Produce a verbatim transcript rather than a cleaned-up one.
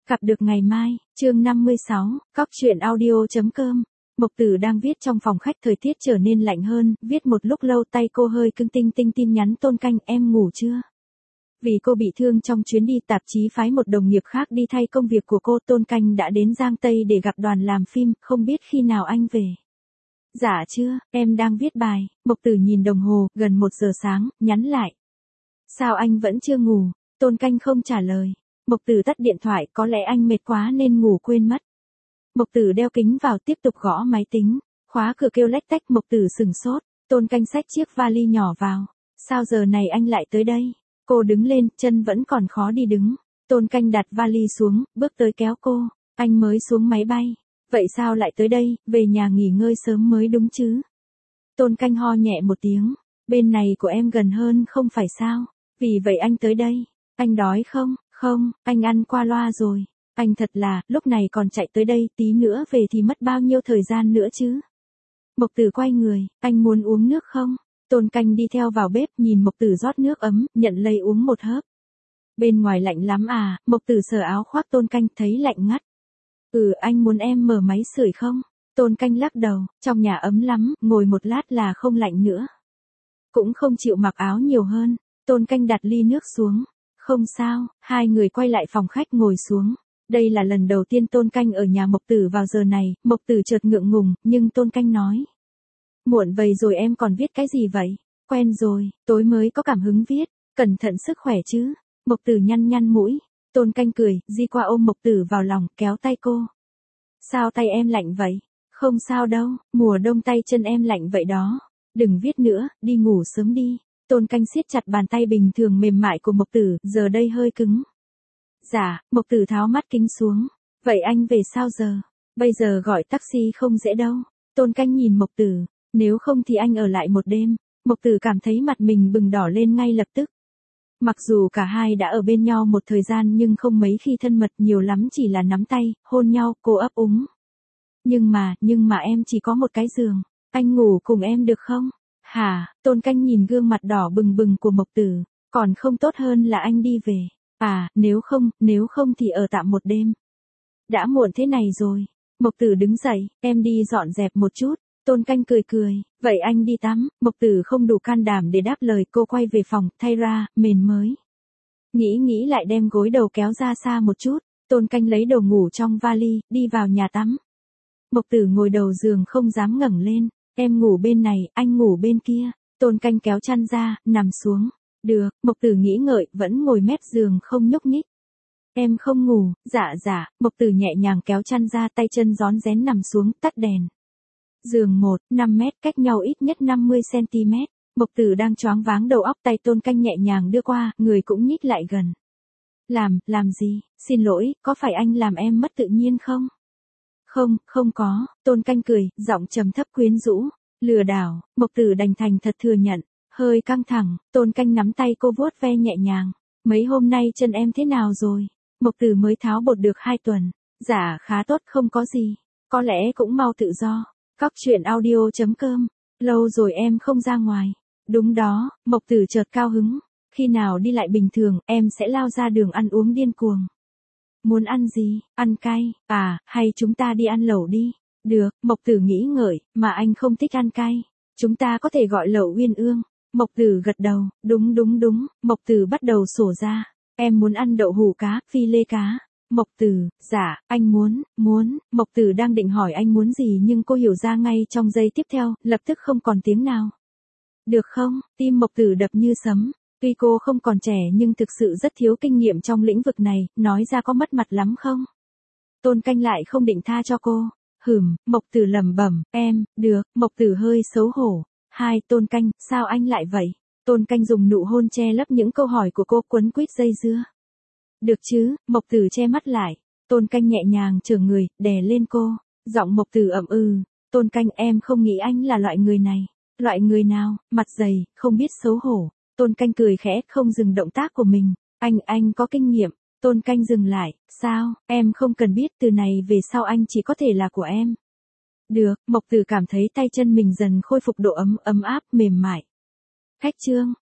Gặp được ngày mai, chương năm mươi sáu, cóc truyện audio.com. Mộc Tử đang viết trong phòng khách, thời tiết trở nên lạnh hơn, viết một lúc lâu tay cô hơi cứng, tinh tinh tin nhắn Tôn Canh, em ngủ chưa? Vì cô bị thương trong chuyến đi, tạp chí phái một đồng nghiệp khác đi thay công việc của cô. Tôn Canh đã đến Giang Tây để gặp đoàn làm phim, không biết khi nào anh về. Dạ chưa, em đang viết bài. Mộc Tử nhìn đồng hồ, gần một giờ sáng, nhắn lại. Sao anh vẫn chưa ngủ? Tôn Canh không trả lời. Mộc Tử tắt điện thoại, có lẽ anh mệt quá nên ngủ quên mất. Mộc Tử đeo kính vào, tiếp tục gõ máy tính. Khóa cửa kêu lách tách, Mộc Tử sừng sốt. Tôn Canh xách chiếc vali nhỏ vào. Sao giờ này anh lại tới đây? Cô đứng lên, chân vẫn còn khó đi đứng. Tôn Canh đặt vali xuống, bước tới kéo cô. Anh mới xuống máy bay. Vậy sao lại tới đây, về nhà nghỉ ngơi sớm mới đúng chứ? Tôn Canh ho nhẹ một tiếng. Bên này của em gần hơn không phải sao? Vì vậy anh tới đây. Anh đói không? Không, anh ăn qua loa rồi. Anh thật là, lúc này còn chạy tới đây, tí nữa về thì mất bao nhiêu thời gian nữa chứ? Mộc Tử quay người, anh muốn uống nước không? Tôn Canh đi theo vào bếp, nhìn Mộc Tử rót nước ấm, nhận lấy uống một hớp. Bên ngoài lạnh lắm à? Mộc Tử sờ áo khoác Tôn Canh, thấy lạnh ngắt. Ừ, anh muốn em mở máy sưởi không? Tôn Canh lắc đầu, trong nhà ấm lắm, ngồi một lát là không lạnh nữa. Cũng không chịu mặc áo nhiều hơn. Tôn Canh đặt ly nước xuống. Không sao, hai người quay lại phòng khách ngồi xuống. Đây là lần đầu tiên Tôn Canh ở nhà Mộc Tử vào giờ này. Mộc Tử chợt ngượng ngùng, nhưng Tôn Canh nói. Muộn vậy rồi em còn viết cái gì vậy? Quen rồi, tối mới có cảm hứng viết. Cẩn thận sức khỏe chứ. Mộc Tử nhăn nhăn mũi. Tôn Canh cười, di qua ôm Mộc Tử vào lòng, kéo tay cô. Sao tay em lạnh vậy? Không sao đâu, mùa đông tay chân em lạnh vậy đó. Đừng viết nữa, đi ngủ sớm đi. Tôn Canh siết chặt bàn tay bình thường mềm mại của Mộc Tử, giờ đây hơi cứng. Dạ, Mộc Tử tháo mắt kính xuống. Vậy anh về sao giờ? Bây giờ gọi taxi không dễ đâu. Tôn Canh nhìn Mộc Tử. Nếu không thì anh ở lại một đêm. Mộc Tử cảm thấy mặt mình bừng đỏ lên ngay lập tức. Mặc dù cả hai đã ở bên nhau một thời gian nhưng không mấy khi thân mật, nhiều lắm chỉ là nắm tay, hôn nhau, cô ấp úng. Nhưng mà, nhưng mà em chỉ có một cái giường. Anh ngủ cùng em được không? Hả? Tôn Canh nhìn gương mặt đỏ bừng bừng của Mộc Tử. Còn không tốt hơn là anh đi về. À, nếu không, nếu không thì ở tạm một đêm. Đã muộn thế này rồi. Mộc Tử đứng dậy, em đi dọn dẹp một chút. Tôn Canh cười cười, vậy anh đi tắm. Mộc Tử không đủ can đảm để đáp lời, cô quay về phòng, thay ra, mền mới. Nghĩ nghĩ lại đem gối đầu kéo ra xa một chút. Tôn Canh lấy đồ ngủ trong vali, đi vào nhà tắm. Mộc Tử ngồi đầu giường không dám ngẩng lên. Em ngủ bên này, anh ngủ bên kia. Tôn Canh kéo chăn ra, nằm xuống. Được, Mộc Tử nghĩ ngợi, vẫn ngồi mép giường không nhúc nhích. Em không ngủ, dạ dạ. Mộc Tử nhẹ nhàng kéo chăn ra, tay chân rón rén nằm xuống, tắt đèn. Giường một, năm mét, cách nhau ít nhất năm mươi xăng ti mét. Mộc Tử đang choáng váng đầu óc, tay Tôn Canh nhẹ nhàng đưa qua, người cũng nhích lại gần. Làm, làm gì? Xin lỗi, có phải anh làm em mất tự nhiên không? Không, không có. Tôn Canh cười, giọng trầm thấp quyến rũ. Lừa đảo. Mộc Tử đành thành thật thừa nhận. Hơi căng thẳng, Tôn Canh nắm tay cô vuốt ve nhẹ nhàng. Mấy hôm nay chân em thế nào rồi? Mộc Tử mới tháo bột được hai tuần. Dạ khá tốt, không có gì. Có lẽ cũng mau tự do. Cóc truyện audio.com. Lâu rồi em không ra ngoài. Đúng đó, Mộc Tử chợt cao hứng. Khi nào đi lại bình thường, em sẽ lao ra đường ăn uống điên cuồng. Muốn ăn gì? Ăn cay, à, hay chúng ta đi ăn lẩu đi. Được, Mộc Tử nghĩ ngợi, mà anh không thích ăn cay. Chúng ta có thể gọi lẩu uyên ương. Mộc Tử gật đầu, đúng đúng đúng. Mộc Tử bắt đầu sổ ra. Em muốn ăn đậu hũ cá, phi lê cá. Mộc Tử, dạ, anh muốn, muốn. Mộc Tử đang định hỏi anh muốn gì nhưng cô hiểu ra ngay trong giây tiếp theo, lập tức không còn tiếng nào. Được không? Tim Mộc Tử đập như sấm. Tuy cô không còn trẻ nhưng thực sự rất thiếu kinh nghiệm trong lĩnh vực này, nói ra có mất mặt lắm không? Tôn Canh lại không định tha cho cô. Hửm, Mộc Tử lẩm bẩm, em, được. Mộc Tử hơi xấu hổ. Hai, Tôn Canh, sao anh lại vậy? Tôn Canh dùng nụ hôn che lấp những câu hỏi của cô, quấn quýt dây dưa. Được chứ? Mộc Tử che mắt lại. Tôn Canh nhẹ nhàng trở người, đè lên cô. Giọng Mộc Tử ậm ừ. Tôn Canh, em không nghĩ anh là loại người này. Loại người nào? Mặt dày, không biết xấu hổ. Tôn Canh cười khẽ, không dừng động tác của mình. Anh, anh có kinh nghiệm. Tôn Canh dừng lại. Sao? Em không cần biết, từ này về sau anh chỉ có thể là của em. Được. Mộc Tử cảm thấy tay chân mình dần khôi phục độ ấm, ấm áp, mềm mại. Khách trương,